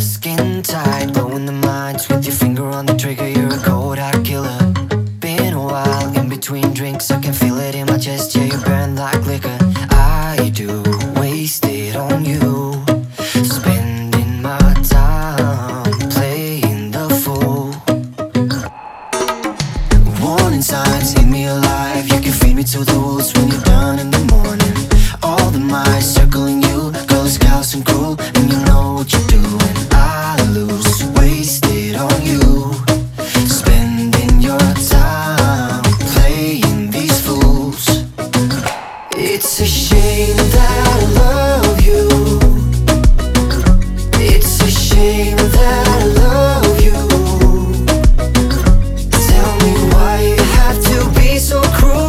Skin tight, blowing the minds with your finger on the trigger. You're a cold-hearted killer. Been a while in between drinks, I can feel it in my chest. Yeah, you burn like liquor. I do, wasted on you, spending my time playing the fool. Warning signs, eat me alive. You can feed me to the wolves when you're done in the morning. All the mice circling you, girl is callous and cruel, and you know what you're doing. I lose, wasted on you, spending your time playing these fools. It's a shame that I love you. It's a shame that I love you. Tell me why you have to be so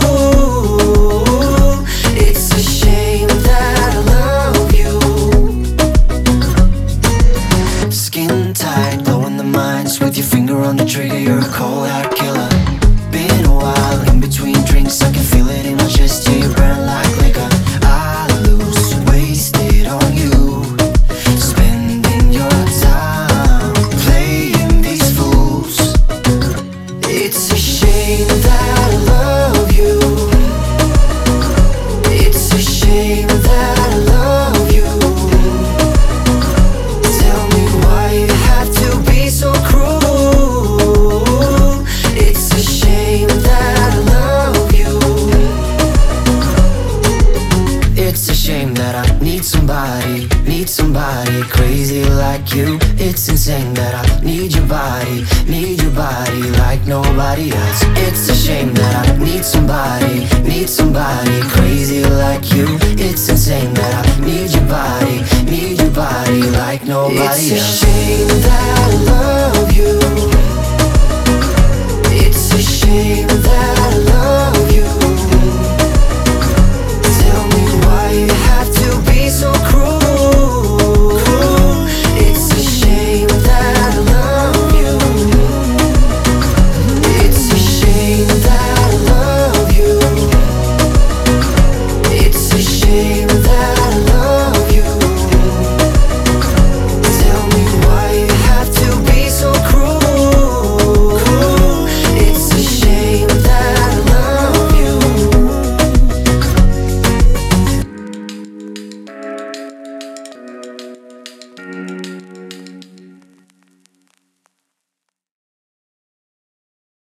cruel. It's a shame that I love you. Skin tight, blowing the minds with your finger on the trigger. You're a cold-hearted killer. Been a while in between drinks, I can feel it in my chest. Yeah, you burn like liquor. I lose, wasted on you, spending your time playing these fools. It's a shame that I love you. It's a shame that I love you. Tell me why you have to be so cruel. It's a shame that I love you. It's a shame that I need somebody crazy like you. It's insane that I need your body like nobody else. It's a shame that I need somebody crazy like you. It's insane that I need your body like nobody else. It's a shame that